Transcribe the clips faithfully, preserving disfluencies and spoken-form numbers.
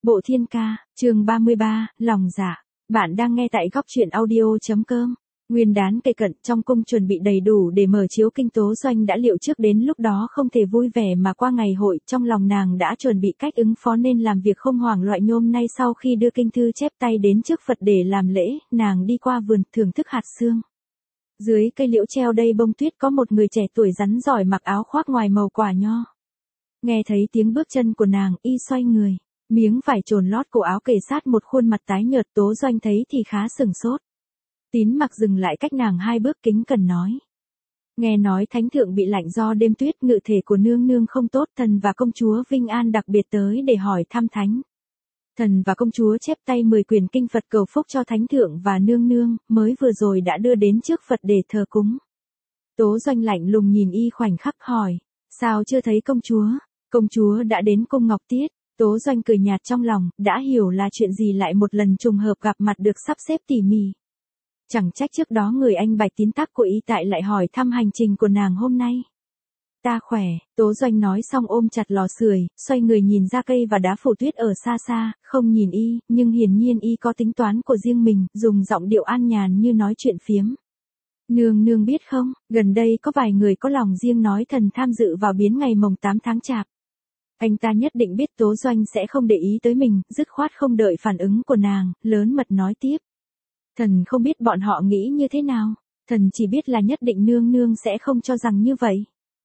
Bộ Thiên Ca, chương ba mươi ba, lòng dạ. Bạn đang nghe tại góc truyện audio.com. Nguyên đán kề cận, trong cung chuẩn bị đầy đủ để mở chiếu kinh. Tố Doanh đã liệu trước đến lúc đó không thể vui vẻ mà qua ngày hội, trong lòng nàng đã chuẩn bị cách ứng phó nên làm việc không hoảng loại. Nhôm nay sau khi đưa kinh thư chép tay đến trước Phật để làm lễ, nàng đi qua vườn thưởng thức hạt sương. Dưới cây liễu treo đầy bông tuyết có một người trẻ tuổi rắn giỏi mặc áo khoác ngoài màu quả nho. Nghe thấy tiếng bước chân của nàng, y xoay người. Miếng vải trồn lót cổ áo kề sát một khuôn mặt tái nhợt. Tố Doanh thấy thì khá sừng sốt. Tín Mặc dừng lại cách nàng hai bước kính cẩn nói. Nghe nói thánh thượng bị lạnh do đêm tuyết, ngự thể của nương nương không tốt, thần và công chúa Vinh An đặc biệt tới để hỏi thăm thánh. Thần và công chúa chép tay mười quyển kinh Phật cầu phúc cho thánh thượng và nương nương, mới vừa rồi đã đưa đến trước Phật để thờ cúng. Tố Doanh lạnh lùng nhìn y khoảnh khắc hỏi, sao chưa thấy công chúa? Công chúa đã đến cung Ngọc Tiết. Tố Doanh cười nhạt trong lòng, đã hiểu là chuyện gì lại một lần trùng hợp gặp mặt được sắp xếp tỉ mỉ. Chẳng trách trước đó người anh Bạch tín tác của y tại lại hỏi thăm hành trình của nàng hôm nay. Ta khỏe, Tố Doanh nói xong ôm chặt lò sưởi, xoay người nhìn ra cây và đá phủ tuyết ở xa xa, không nhìn y, nhưng hiển nhiên y có tính toán của riêng mình, dùng giọng điệu an nhàn như nói chuyện phiếm. Nương nương biết không, gần đây có vài người có lòng riêng nói thần tham dự vào biến ngày mồng tám tháng chạp. Anh ta nhất định biết Tố Doanh sẽ không để ý tới mình, dứt khoát không đợi phản ứng của nàng, lớn mật nói tiếp. Thần không biết bọn họ nghĩ như thế nào, thần chỉ biết là nhất định nương nương sẽ không cho rằng như vậy.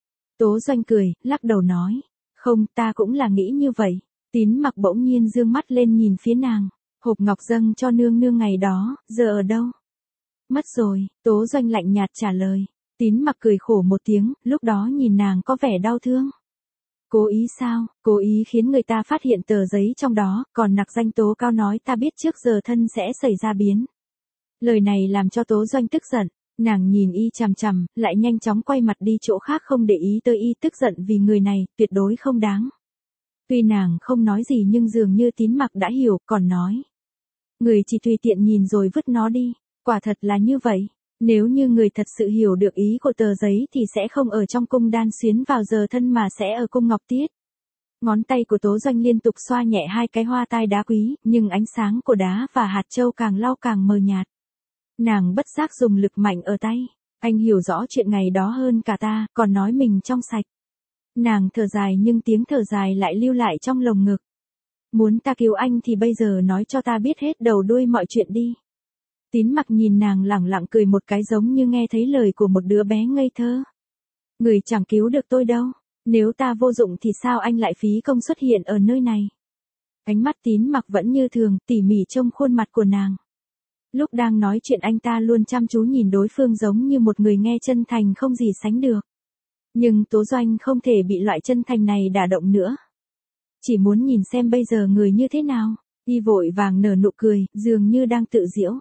Tố Doanh cười, lắc đầu nói, không, ta cũng là nghĩ như vậy. Tín Mặc bỗng nhiên dương mắt lên nhìn phía nàng, hộp ngọc dâng cho nương nương ngày đó, giờ ở đâu? Mất rồi, Tố Doanh lạnh nhạt trả lời. Tín Mặc cười khổ một tiếng, lúc đó nhìn nàng có vẻ đau thương. Cố ý sao, cố ý khiến người ta phát hiện tờ giấy trong đó, còn nặc danh tố cao nói ta biết trước giờ thân sẽ xảy ra biến. Lời này làm cho Tố Doanh tức giận, nàng nhìn y chằm chằm, lại nhanh chóng quay mặt đi chỗ khác không để ý tới y, tức giận vì người này, tuyệt đối không đáng. Tuy nàng không nói gì nhưng dường như Tín Mặc đã hiểu, còn nói. Người chỉ tùy tiện nhìn rồi vứt nó đi, quả thật là như vậy. Nếu như người thật sự hiểu được ý của tờ giấy thì sẽ không ở trong cung Đan Xuyến vào giờ thân mà sẽ ở cung Ngọc Tiết. Ngón tay của Tố Doanh liên tục xoa nhẹ hai cái hoa tai đá quý, nhưng ánh sáng của đá và hạt châu càng lau càng mờ nhạt. Nàng bất giác dùng lực mạnh ở tay. Anh hiểu rõ chuyện ngày đó hơn cả ta, còn nói mình trong sạch. Nàng thở dài nhưng tiếng thở dài lại lưu lại trong lồng ngực. Muốn ta cứu anh thì bây giờ nói cho ta biết hết đầu đuôi mọi chuyện đi. Tín Mặc nhìn nàng lẳng lặng cười một cái giống như nghe thấy lời của một đứa bé ngây thơ. Người chẳng cứu được tôi đâu, nếu ta vô dụng thì sao anh lại phí công xuất hiện ở nơi này. Ánh mắt Tín Mặc vẫn như thường, tỉ mỉ trông khuôn mặt của nàng. Lúc đang nói chuyện anh ta luôn chăm chú nhìn đối phương giống như một người nghe chân thành không gì sánh được. Nhưng Tố Doanh không thể bị loại chân thành này đả động nữa. Chỉ muốn nhìn xem bây giờ người như thế nào, y vội vàng nở nụ cười, dường như đang tự giễu.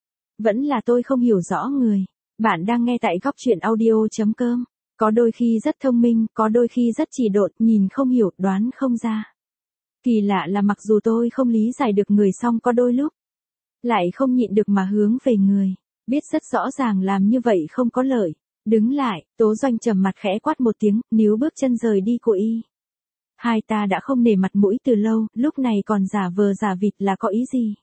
Vẫn là tôi không hiểu rõ người. Bạn đang nghe tại góc truyện audio.com. Có đôi khi rất thông minh, có đôi khi rất chỉ độn, nhìn không hiểu, đoán không ra. Kỳ lạ là mặc dù tôi không lý giải được người song có đôi lúc lại không nhịn được mà hướng về người. Biết rất rõ ràng làm như vậy không có lợi. Đứng lại, Tố Doanh trầm mặt khẽ quát một tiếng, níu bước chân rời đi của y. Hai ta đã không nể mặt mũi từ lâu, lúc này còn giả vờ giả vịt là có ý gì?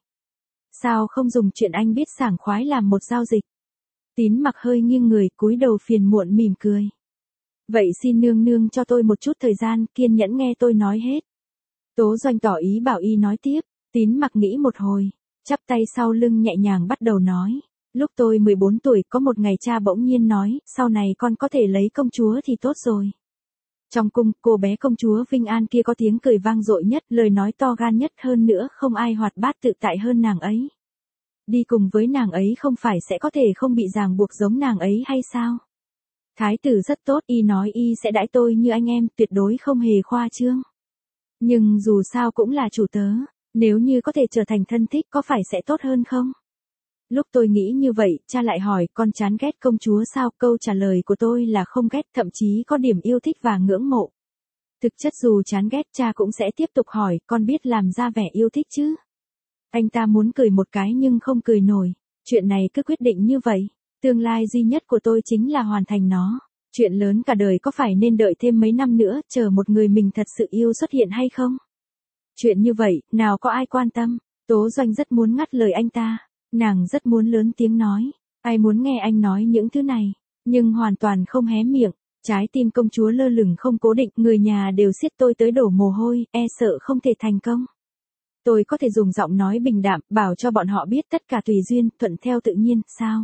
Sao không dùng chuyện anh biết sảng khoái làm một giao dịch? Tín Mặc hơi nghiêng người, cúi đầu phiền muộn mỉm cười. Vậy xin nương nương cho tôi một chút thời gian, kiên nhẫn nghe tôi nói hết. Tố Doanh tỏ ý bảo y nói tiếp. Tín Mặc nghĩ một hồi, chắp tay sau lưng nhẹ nhàng bắt đầu nói. Lúc tôi mười bốn tuổi có một ngày cha bỗng nhiên nói, sau này con có thể lấy công chúa thì tốt rồi. Trong cung, cô bé công chúa Vinh An kia có tiếng cười vang dội nhất, lời nói to gan nhất, hơn nữa không ai hoạt bát tự tại hơn nàng ấy. Đi cùng với nàng ấy không phải sẽ có thể không bị ràng buộc giống nàng ấy hay sao? Thái tử rất tốt, y nói y sẽ đãi tôi như anh em, tuyệt đối không hề khoa trương. Nhưng dù sao cũng là chủ tớ, nếu như có thể trở thành thân thích có phải sẽ tốt hơn không? Lúc tôi nghĩ như vậy, cha lại hỏi, con chán ghét công chúa sao? Câu trả lời của tôi là không ghét, thậm chí có điểm yêu thích và ngưỡng mộ. Thực chất dù chán ghét, cha cũng sẽ tiếp tục hỏi, con biết làm ra vẻ yêu thích chứ? Anh ta muốn cười một cái nhưng không cười nổi. Chuyện này cứ quyết định như vậy. Tương lai duy nhất của tôi chính là hoàn thành nó. Chuyện lớn cả đời có phải nên đợi thêm mấy năm nữa, chờ một người mình thật sự yêu xuất hiện hay không? Chuyện như vậy, nào có ai quan tâm. Tố Doanh rất muốn ngắt lời anh ta. Nàng rất muốn lớn tiếng nói. Ai muốn nghe anh nói những thứ này. Nhưng hoàn toàn không hé miệng. Trái tim công chúa lơ lửng không cố định. Người nhà đều siết tôi tới đổ mồ hôi. E sợ không thể thành công. Tôi có thể dùng giọng nói bình đạm. Bảo cho bọn họ biết tất cả tùy duyên. Thuận theo tự nhiên. Sao?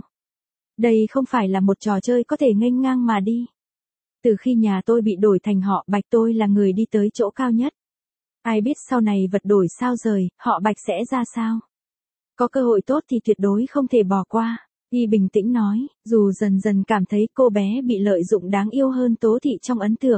Đây không phải là một trò chơi có thể nghênh ngang mà đi. Từ khi nhà tôi bị đổi thành họ Bạch, tôi là người đi tới chỗ cao nhất. Ai biết sau này vật đổi sao rời, họ Bạch sẽ ra sao? Có cơ hội tốt thì tuyệt đối không thể bỏ qua. Y bình tĩnh nói, dù dần dần cảm thấy cô bé bị lợi dụng đáng yêu hơn Tố Thị trong ấn tượng.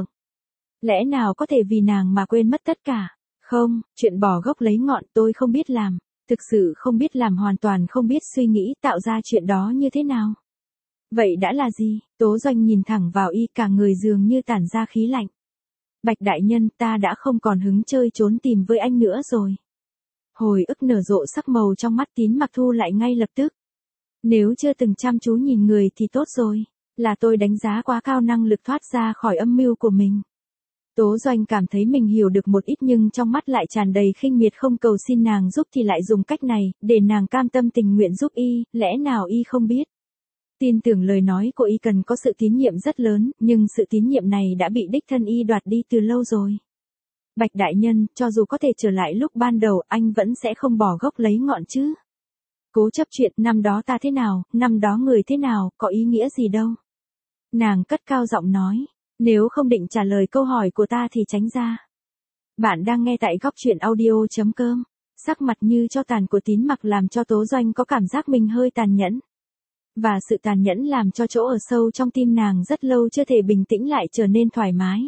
Lẽ nào có thể vì nàng mà quên mất tất cả? Không, chuyện bỏ gốc lấy ngọn tôi không biết làm. Thực sự không biết làm, hoàn toàn không biết suy nghĩ tạo ra chuyện đó như thế nào. Vậy đã là gì? Tố Doanh nhìn thẳng vào y, cả người dường như tản ra khí lạnh. Bạch đại nhân, ta đã không còn hứng chơi trốn tìm với anh nữa rồi. Hồi ức nở rộ sắc màu trong mắt Tín Mặc thu lại ngay lập tức. Nếu chưa từng chăm chú nhìn người thì tốt rồi. Là tôi đánh giá quá cao năng lực thoát ra khỏi âm mưu của mình. Tố Doanh cảm thấy mình hiểu được một ít nhưng trong mắt lại tràn đầy khinh miệt, không cầu xin nàng giúp thì lại dùng cách này, để nàng cam tâm tình nguyện giúp y, lẽ nào y không biết. Tin tưởng lời nói của y cần có sự tín nhiệm rất lớn, nhưng sự tín nhiệm này đã bị đích thân y đoạt đi từ lâu rồi. Bạch đại nhân, cho dù có thể trở lại lúc ban đầu, anh vẫn sẽ không bỏ gốc lấy ngọn chứ. Cố chấp chuyện năm đó ta thế nào, năm đó người thế nào, có ý nghĩa gì đâu. Nàng cất cao giọng nói, nếu không định trả lời câu hỏi của ta thì tránh ra. Bạn đang nghe tại góc truyện audio chấm com. Sắc mặt như cho tàn của Tín Mặc làm cho Tố Doanh có cảm giác mình hơi tàn nhẫn. Và sự tàn nhẫn làm cho chỗ ở sâu trong tim nàng rất lâu chưa thể bình tĩnh lại trở nên thoải mái.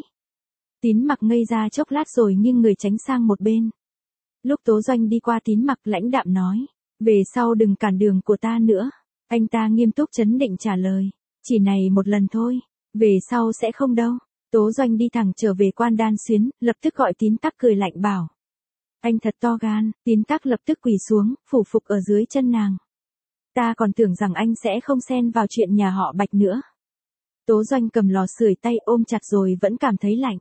Tín Mặc ngây ra chốc lát rồi nghiêng người tránh sang một bên. Lúc Tố Doanh đi qua, Tín Mặc lãnh đạm nói, về sau đừng cản đường của ta nữa. Anh ta nghiêm túc trấn định trả lời, chỉ này một lần thôi, về sau sẽ không đâu. Tố Doanh đi thẳng trở về quan đan xuyến, lập tức gọi Tín Tắc cười lạnh bảo. Anh thật to gan. Tín Tắc lập tức quỳ xuống, phủ phục ở dưới chân nàng. Ta còn tưởng rằng anh sẽ không xen vào chuyện nhà họ Bạch nữa. Tố Doanh cầm lò sưởi tay ôm chặt rồi vẫn cảm thấy lạnh.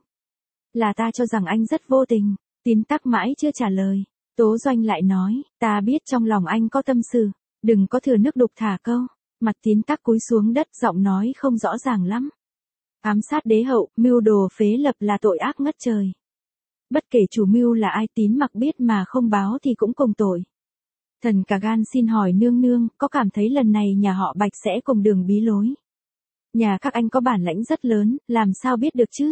Là ta cho rằng anh rất vô tình. Tín Tắc mãi chưa trả lời. Tố Doanh lại nói, ta biết trong lòng anh có tâm sự, đừng có thừa nước đục thả câu. Mặt Tín Tắc cúi xuống đất, giọng nói không rõ ràng lắm. Ám sát đế hậu, mưu đồ phế lập là tội ác ngất trời. Bất kể chủ mưu là ai, Tín Mặc biết mà không báo thì cũng cùng tội. Thần cả gan xin hỏi nương nương, có cảm thấy lần này nhà họ Bạch sẽ cùng đường bí lối? Nhà các anh có bản lãnh rất lớn, làm sao biết được chứ?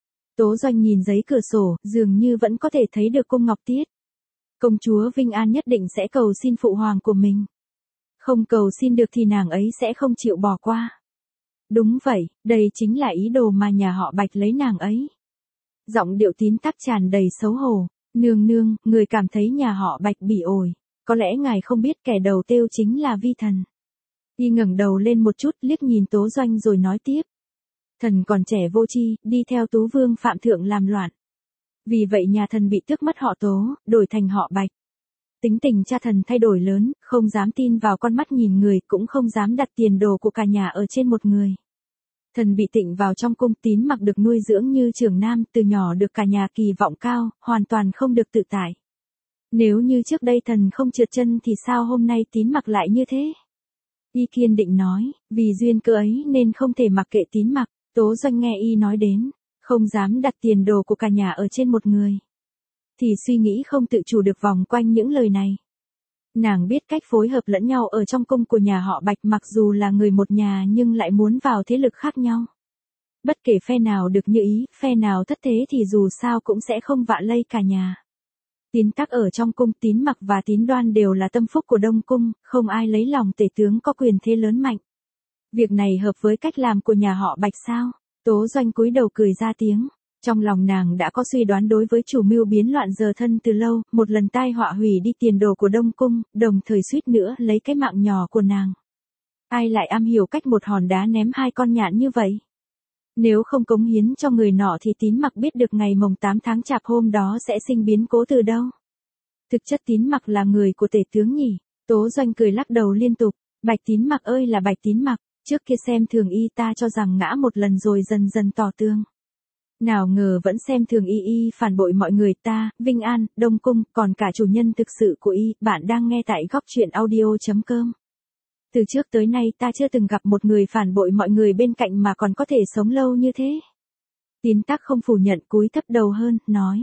Tố Doanh nhìn giấy cửa sổ, dường như vẫn có thể thấy được cung Ngọc Tiết. Công chúa Vinh An nhất định sẽ cầu xin phụ hoàng của mình. Không cầu xin được thì nàng ấy sẽ không chịu bỏ qua. Đúng vậy, đây chính là ý đồ mà nhà họ Bạch lấy nàng ấy. Giọng điệu Tín Tắc tràn đầy xấu hổ. Nương nương, người cảm thấy nhà họ Bạch bị ổi. Có lẽ ngài không biết kẻ đầu têu chính là Vi Thần. Y ngẩng đầu lên một chút, liếc nhìn Tố Doanh rồi nói tiếp. Thần còn trẻ vô tri, đi theo Tú Vương Phạm Thượng làm loạn. Vì vậy nhà thần bị tước mất họ Tố, đổi thành họ Bạch. Tính tình cha thần thay đổi lớn, không dám tin vào con mắt nhìn người, cũng không dám đặt tiền đồ của cả nhà ở trên một người. Thần bị tịnh vào trong cung. Tín Mặc được nuôi dưỡng như trưởng nam, từ nhỏ được cả nhà kỳ vọng cao, hoàn toàn không được tự tại. Nếu như trước đây thần không trượt chân thì sao hôm nay Tín Mặc lại như thế? Y kiên định nói, vì duyên cơ ấy nên không thể mặc kệ Tín Mặc. Tố Doanh nghe y nói đến, không dám đặt tiền đồ của cả nhà ở trên một người. Thì suy nghĩ không tự chủ được vòng quanh những lời này. Nàng biết cách phối hợp lẫn nhau ở trong cung của nhà họ Bạch, mặc dù là người một nhà nhưng lại muốn vào thế lực khác nhau. Bất kể phe nào được như ý, phe nào thất thế thì dù sao cũng sẽ không vạ lây cả nhà. Tín Tắc ở trong cung, Tín Mặc và Tín Đoan đều là tâm phúc của Đông Cung, không ai lấy lòng tể tướng có quyền thế lớn mạnh. Việc này hợp với cách làm của nhà họ Bạch sao? Tố Doanh cúi đầu cười ra tiếng. Trong lòng nàng đã có suy đoán đối với chủ mưu biến loạn giờ thân từ lâu, một lần tai họa hủy đi tiền đồ của Đông Cung, đồng thời suýt nữa lấy cái mạng nhỏ của nàng. Ai lại am hiểu cách một hòn đá ném hai con nhạn như vậy? Nếu không cống hiến cho người nọ thì Tín Mặc biết được ngày mồng tám tháng Chạp hôm đó sẽ sinh biến cố từ đâu. Thực chất Tín Mặc là người của tể tướng nhỉ? Tố Doanh cười lắc đầu liên tục. Bạch Tín Mặc ơi là Bạch Tín Mặc, trước kia xem thường y, ta cho rằng ngã một lần rồi dần dần tỏ tương. Nào ngờ vẫn xem thường y y phản bội mọi người ta, Vinh An, Đông Cung, còn cả chủ nhân thực sự của y, bạn đang nghe tại góc truyện audio.com. Từ trước tới nay ta chưa từng gặp một người phản bội mọi người bên cạnh mà còn có thể sống lâu như thế. Tín Tắc không phủ nhận, cúi thấp đầu hơn, nói.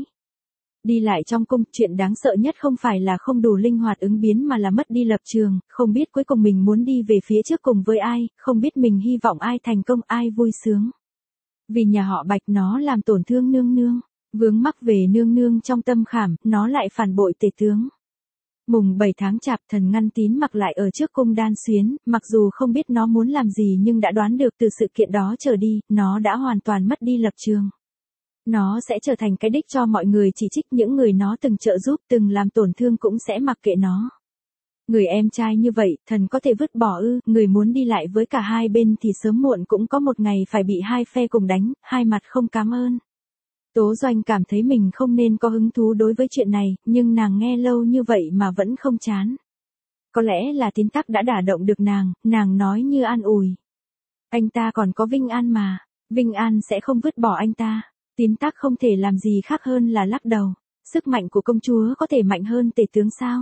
Đi lại trong cung, chuyện đáng sợ nhất không phải là không đủ linh hoạt ứng biến mà là mất đi lập trường, không biết cuối cùng mình muốn đi về phía trước cùng với ai, không biết mình hy vọng ai thành công, ai vui sướng. Vì nhà họ Bạch nó làm tổn thương nương nương, vướng mắc về nương nương trong tâm khảm, nó lại phản bội tể tướng. Mùng bảy tháng chạp, Thần ngăn Tín Mặc lại ở trước cung Đan Xuyến, mặc dù không biết nó muốn làm gì nhưng đã đoán được từ sự kiện đó trở đi, nó đã hoàn toàn mất đi lập trường. Nó sẽ trở thành cái đích cho mọi người chỉ trích, những người nó từng trợ giúp, từng làm tổn thương cũng sẽ mặc kệ nó. Người em trai như vậy, thần có thể vứt bỏ ư? Người muốn đi lại với cả hai bên thì sớm muộn cũng có một ngày phải bị hai phe cùng đánh, hai mặt không cám ơn. Tố Doanh cảm thấy mình không nên có hứng thú đối với chuyện này, nhưng nàng nghe lâu như vậy mà vẫn không chán. Có lẽ là Tín Tắc đã đả động được nàng, nàng nói như an ủi. Anh ta còn có Vinh An mà, Vinh An sẽ không vứt bỏ anh ta. Tín Tắc không thể làm gì khác hơn là lắc đầu. Sức mạnh của công chúa có thể mạnh hơn tể tướng sao?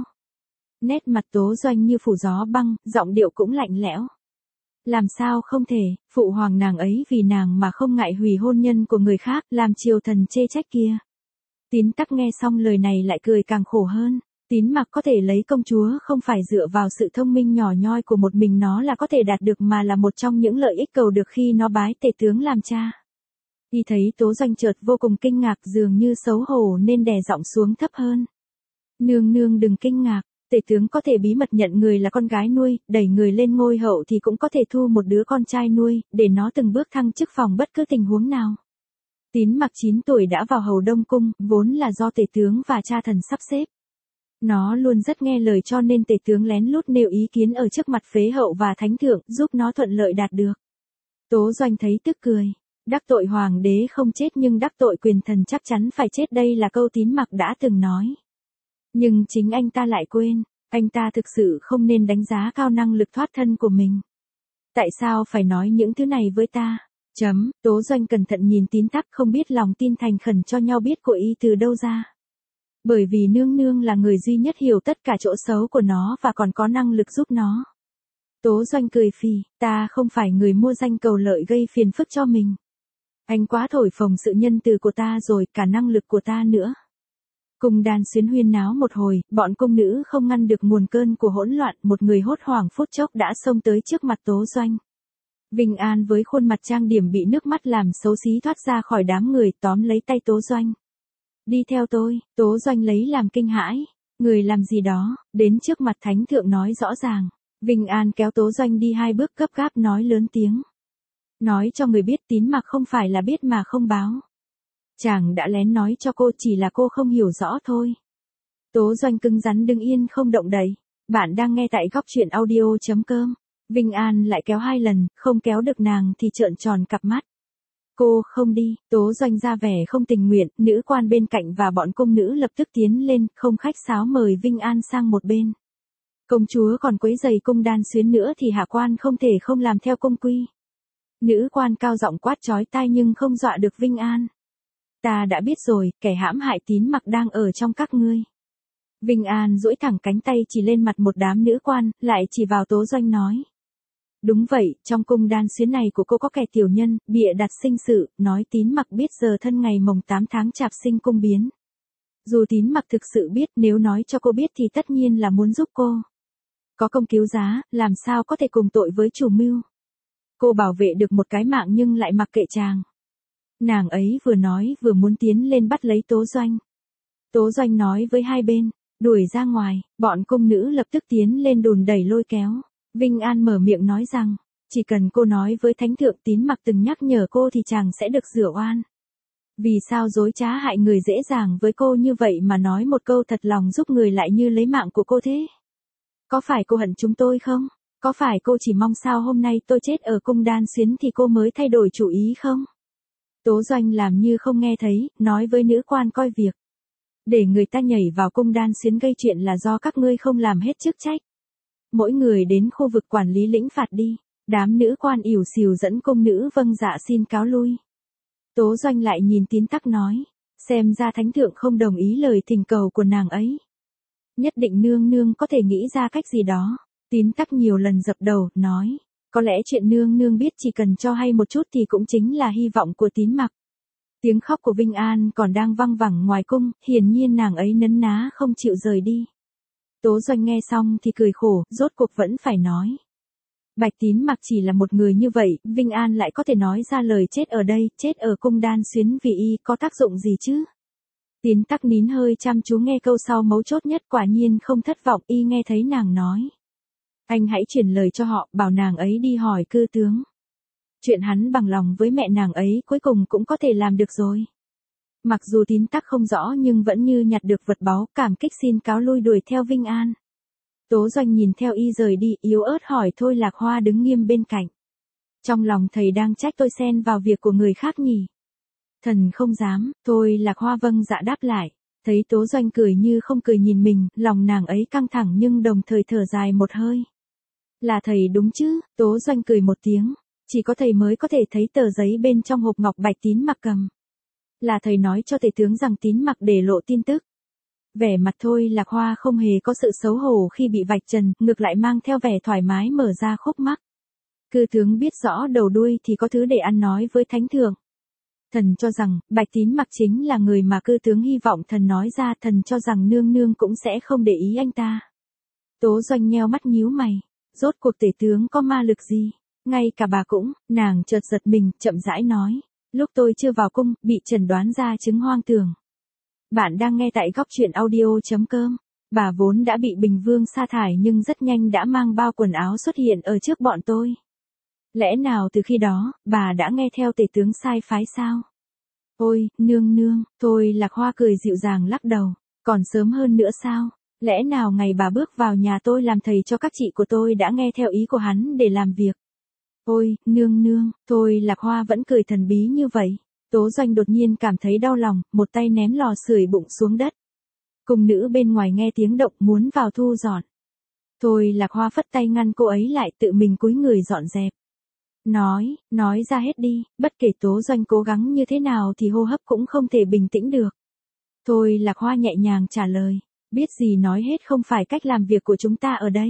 Nét mặt Tố Doanh như phủ gió băng, giọng điệu cũng lạnh lẽo. Làm sao không thể, phụ hoàng nàng ấy vì nàng mà không ngại hủy hôn nhân của người khác, làm triều thần chê trách kia. Tín Tắc nghe xong lời này lại cười càng khổ hơn. Tín Mặc có thể lấy công chúa không phải dựa vào sự thông minh nhỏ nhoi của một mình nó là có thể đạt được mà là một trong những lợi ích cầu được khi nó bái tể tướng làm cha. Y thấy Tố Doanh chợt vô cùng kinh ngạc, dường như xấu hổ nên đè giọng xuống thấp hơn. Nương nương đừng kinh ngạc, tể tướng có thể bí mật nhận người là con gái nuôi, đẩy người lên ngôi hậu thì cũng có thể thu một đứa con trai nuôi, để nó từng bước thăng chức phòng bất cứ tình huống nào. Tín Mặc chín tuổi đã vào hầu Đông Cung, vốn là do tể tướng và cha thần sắp xếp. Nó luôn rất nghe lời cho nên tể tướng lén lút nêu ý kiến ở trước mặt phế hậu và thánh thượng, giúp nó thuận lợi đạt được. Tố Doanh thấy tức cười. Đắc tội hoàng đế không chết nhưng đắc tội quyền thần chắc chắn phải chết, đây là câu Tín Mặc đã từng nói. Nhưng chính anh ta lại quên, anh ta thực sự không nên đánh giá cao năng lực thoát thân của mình. Tại sao phải nói những thứ này với ta? Chấm, Tố Doanh cẩn thận nhìn Tín Tắc, không biết lòng tin thành khẩn cho nhau biết của y từ đâu ra. Bởi vì nương nương là người duy nhất hiểu tất cả chỗ xấu của nó và còn có năng lực giúp nó. Tố Doanh cười phì, ta không phải người mua danh cầu lợi gây phiền phức cho mình. Anh quá thổi phồng sự nhân từ của ta rồi, cả năng lực của ta nữa. Cung Đan Xuyến huyên náo một hồi, bọn cung nữ không ngăn được nguồn cơn của hỗn loạn, một người hốt hoảng phút chốc đã xông tới trước mặt Tố Doanh. Vinh An với khuôn mặt trang điểm bị nước mắt làm xấu xí thoát ra khỏi đám người, tóm lấy tay Tố Doanh. Đi theo tôi, Tố Doanh lấy làm kinh hãi. Người làm gì đó, đến trước mặt thánh thượng nói rõ ràng. Vinh An kéo Tố Doanh đi hai bước, gấp gáp nói lớn tiếng. Nói cho người biết Tín Mặc không phải là biết mà không báo. Chàng đã lén nói cho cô, chỉ là cô không hiểu rõ thôi. Tố Doanh cứng rắn đứng yên không động đậy. Bạn đang nghe tại góc truyện audio.com. Vinh An lại kéo hai lần, không kéo được nàng thì trợn tròn cặp mắt. Cô không đi, Tố Doanh ra vẻ không tình nguyện, nữ quan bên cạnh và bọn cung nữ lập tức tiến lên, không khách sáo mời Vinh An sang một bên. Công chúa còn quấy giày cung Đan Xuyến nữa thì hạ quan không thể không làm theo cung quy. Nữ quan cao giọng quát chói tai nhưng không dọa được Vinh An. Ta đã biết rồi, kẻ hãm hại Tín Mặc đang ở trong các ngươi. Vinh An duỗi thẳng cánh tay chỉ lên mặt một đám nữ quan, lại chỉ vào Tố Doanh nói. Đúng vậy, trong cung Đan Xuyến này của cô có kẻ tiểu nhân, bịa đặt sinh sự, nói Tín Mặc biết giờ thân ngày mồng tám tháng chạp sinh cung biến. Dù Tín Mặc thực sự biết, nếu nói cho cô biết thì tất nhiên là muốn giúp cô. Có công cứu giá, làm sao có thể cùng tội với chủ mưu. Cô bảo vệ được một cái mạng nhưng lại mặc kệ chàng. Nàng ấy vừa nói vừa muốn tiến lên bắt lấy Tố Doanh. Tố Doanh nói với hai bên, đuổi ra ngoài, bọn cung nữ lập tức tiến lên đùn đẩy lôi kéo. Vinh An mở miệng nói rằng, chỉ cần cô nói với thánh thượng Tín Mặc từng nhắc nhở cô thì chàng sẽ được rửa oan. Vì sao dối trá hại người dễ dàng với cô như vậy mà nói một câu thật lòng giúp người lại như lấy mạng của cô thế? Có phải cô hận chúng tôi không? Có phải cô chỉ mong sao hôm nay tôi chết ở cung Đan Xuyến thì cô mới thay đổi chủ ý không? Tố Doanh làm như không nghe thấy, nói với nữ quan coi việc. Để người ta nhảy vào cung Đan Xuyến gây chuyện là do các ngươi không làm hết chức trách. Mỗi người đến khu vực quản lý lĩnh phạt đi. Đám nữ quan ỉu xìu dẫn cung nữ vâng dạ xin cáo lui. Tố Doanh lại nhìn Tín Tắc nói, xem ra thánh thượng không đồng ý lời thỉnh cầu của nàng ấy. Nhất định nương nương có thể nghĩ ra cách gì đó. Tín Tắc nhiều lần dập đầu, nói, có lẽ chuyện nương nương biết chỉ cần cho hay một chút thì cũng chính là hy vọng của Tín Mặc. Tiếng khóc của Vinh An còn đang văng vẳng ngoài cung, hiển nhiên nàng ấy nấn ná không chịu rời đi. Tố Doanh nghe xong thì cười khổ, rốt cuộc vẫn phải nói. Bạch Tín Mặc chỉ là một người như vậy, Vinh An lại có thể nói ra lời chết ở đây, chết ở cung Đan Xuyến vì y có tác dụng gì chứ? Tín Tắc nín hơi chăm chú nghe câu sau mấu chốt nhất, quả nhiên không thất vọng, y nghe thấy nàng nói. Anh hãy truyền lời cho họ, bảo nàng ấy đi hỏi cư tướng. Chuyện hắn bằng lòng với mẹ nàng ấy cuối cùng cũng có thể làm được rồi. Mặc dù Tín Tắc không rõ nhưng vẫn như nhặt được vật báu, cảm kích xin cáo lui đuổi theo Vinh An. Tố Doanh nhìn theo y rời đi, yếu ớt hỏi Thôi Lạc Hoa đứng nghiêm bên cạnh. Trong lòng thầy đang trách tôi xen vào việc của người khác nhỉ? Thần không dám. Thôi Lạc Hoa vâng dạ đáp lại. Thấy Tố Doanh cười như không cười nhìn mình, lòng nàng ấy căng thẳng nhưng đồng thời thở dài một hơi. Là thầy đúng chứ? Tố Doanh cười một tiếng. Chỉ có thầy mới có thể thấy tờ giấy bên trong hộp ngọc Bạch Tín Mặc cầm. Là thầy nói cho tể tướng rằng Tín Mặc để lộ tin tức. Vẻ mặt Thôi Lạc Hoa không hề có sự xấu hổ khi bị vạch trần, ngược lại mang theo vẻ thoải mái mở ra khúc mắc. Cư tướng biết rõ đầu đuôi thì có thứ để ăn nói với thánh thượng. Thần cho rằng, Bạch Tín Mặc chính là người mà cư tướng hy vọng thần nói ra, thần cho rằng nương nương cũng sẽ không để ý anh ta. Tố Doanh nheo mắt nhíu mày, rốt cuộc tể tướng có ma lực gì? Ngay cả bà cũng, nàng chợt giật mình, chậm rãi nói. Lúc tôi chưa vào cung, bị chẩn đoán ra chứng hoang tưởng. Bạn đang nghe tại góc truyện audio.com. Bà vốn đã bị Bình Vương sa thải nhưng rất nhanh đã mang bao quần áo xuất hiện ở trước bọn tôi. Lẽ nào từ khi đó, bà đã nghe theo tể tướng sai phái sao? Ôi, nương nương, Thôi Lạc Hoa cười dịu dàng lắc đầu. Còn sớm hơn nữa sao? Lẽ nào ngày bà bước vào nhà tôi làm thầy cho các chị của tôi đã nghe theo ý của hắn để làm việc? Ôi, nương nương, Thôi Lạc Hoa vẫn cười thần bí như vậy. Tố Doanh đột nhiên cảm thấy đau lòng, một tay ném lò sưởi bụng xuống đất. Cung nữ bên ngoài nghe tiếng động muốn vào thu dọn. Thôi Lạc Hoa phất tay ngăn cô ấy lại, tự mình cúi người dọn dẹp. Nói, nói ra hết đi, bất kể Tố Doanh cố gắng như thế nào thì hô hấp cũng không thể bình tĩnh được. Thôi Lạc Hoa nhẹ nhàng trả lời, biết gì nói hết không phải cách làm việc của chúng ta ở đây.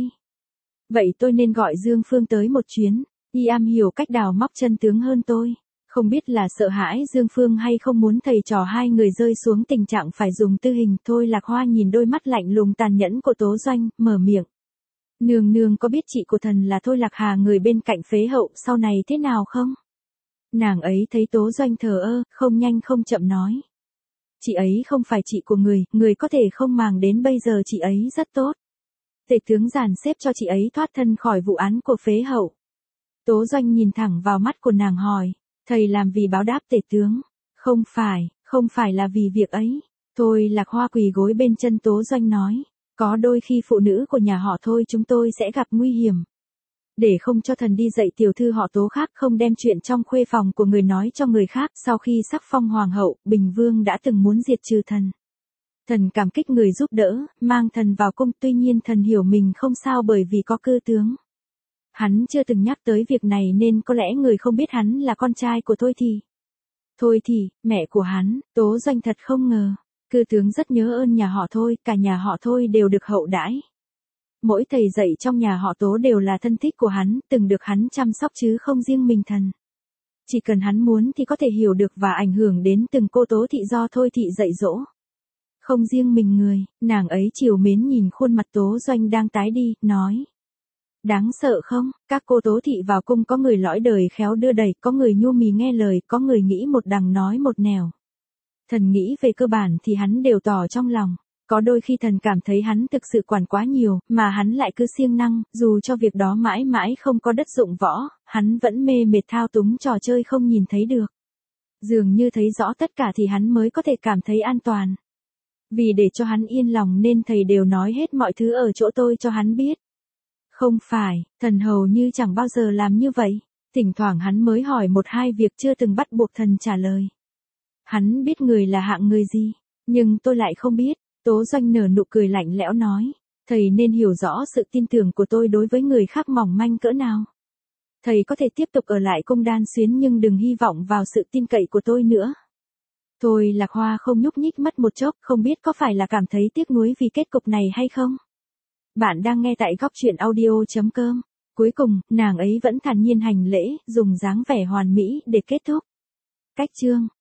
Vậy tôi nên gọi Dương Phương tới một chuyến, y am hiểu cách đào móc chân tướng hơn tôi. Không biết là sợ hãi Dương Phương hay không muốn thầy trò hai người rơi xuống tình trạng phải dùng tư hình. Thôi Lạc Hoa nhìn đôi mắt lạnh lùng tàn nhẫn của Tố Doanh, mở miệng. Nương nương có biết chị của thần là Thôi Lạc Hà người bên cạnh phế hậu sau này thế nào không? Nàng ấy thấy Tố Doanh thờ ơ, không nhanh không chậm nói. Chị ấy không phải chị của người, người có thể không màng đến bây giờ chị ấy rất tốt. Tể tướng dàn xếp cho chị ấy thoát thân khỏi vụ án của phế hậu. Tố Doanh nhìn thẳng vào mắt của nàng hỏi. Thầy làm vì báo đáp tể tướng. Không phải, không phải là vì việc ấy. Thôi Lạc Hoa quỳ gối bên chân Tố Doanh nói. Có đôi khi phụ nữ của nhà họ Thôi chúng tôi sẽ gặp nguy hiểm. Để không cho thần đi dạy tiểu thư họ Tố khác không đem chuyện trong khuê phòng của người nói cho người khác. Sau khi sắc phong hoàng hậu, Bình Vương đã từng muốn diệt trừ thần. Thần cảm kích người giúp đỡ, mang thần vào cung, tuy nhiên thần hiểu mình không sao bởi vì có cư tướng. Hắn chưa từng nhắc tới việc này nên có lẽ người không biết hắn là con trai của Thôi Thì. Thôi Thì, mẹ của hắn. Tố Doanh thật không ngờ. Cư tướng rất nhớ ơn nhà họ Thôi, cả nhà họ Thôi đều được hậu đãi. Mỗi thầy dạy trong nhà họ Tố đều là thân thích của hắn, từng được hắn chăm sóc chứ không riêng mình thần. Chỉ cần hắn muốn thì có thể hiểu được và ảnh hưởng đến từng cô Tố thị do Thôi Thị dạy dỗ. Không riêng mình người, nàng ấy trìu mến nhìn khuôn mặt Tố Doanh đang tái đi, nói. Đáng sợ không, các cô Tố thị vào cung có người lõi đời khéo đưa đẩy, có người nhu mì nghe lời, có người nghĩ một đằng nói một nẻo. Thần nghĩ về cơ bản thì hắn đều tỏ trong lòng. Có đôi khi thần cảm thấy hắn thực sự quản quá nhiều, mà hắn lại cứ siêng năng, dù cho việc đó mãi mãi không có đất dụng võ, hắn vẫn mê mệt thao túng trò chơi không nhìn thấy được. Dường như thấy rõ tất cả thì hắn mới có thể cảm thấy an toàn. Vì để cho hắn yên lòng nên thầy đều nói hết mọi thứ ở chỗ tôi cho hắn biết. Không phải, thần hầu như chẳng bao giờ làm như vậy. Thỉnh thoảng hắn mới hỏi một hai việc chưa từng bắt buộc thần trả lời. Hắn biết người là hạng người gì, nhưng tôi lại không biết. Tố Doanh nở nụ cười lạnh lẽo nói. Thầy nên hiểu rõ sự tin tưởng của tôi đối với người khác mỏng manh cỡ nào. Thầy có thể tiếp tục ở lại cung Đan Xuyến nhưng đừng hy vọng vào sự tin cậy của tôi nữa. Thôi Lạc Hoa không nhúc nhích mất một chốc, không biết có phải là cảm thấy tiếc nuối vì kết cục này hay không? Bạn đang nghe tại góc truyện audio.com. Cuối cùng, nàng ấy vẫn thản nhiên hành lễ, dùng dáng vẻ hoàn mỹ để kết thúc. Cách chương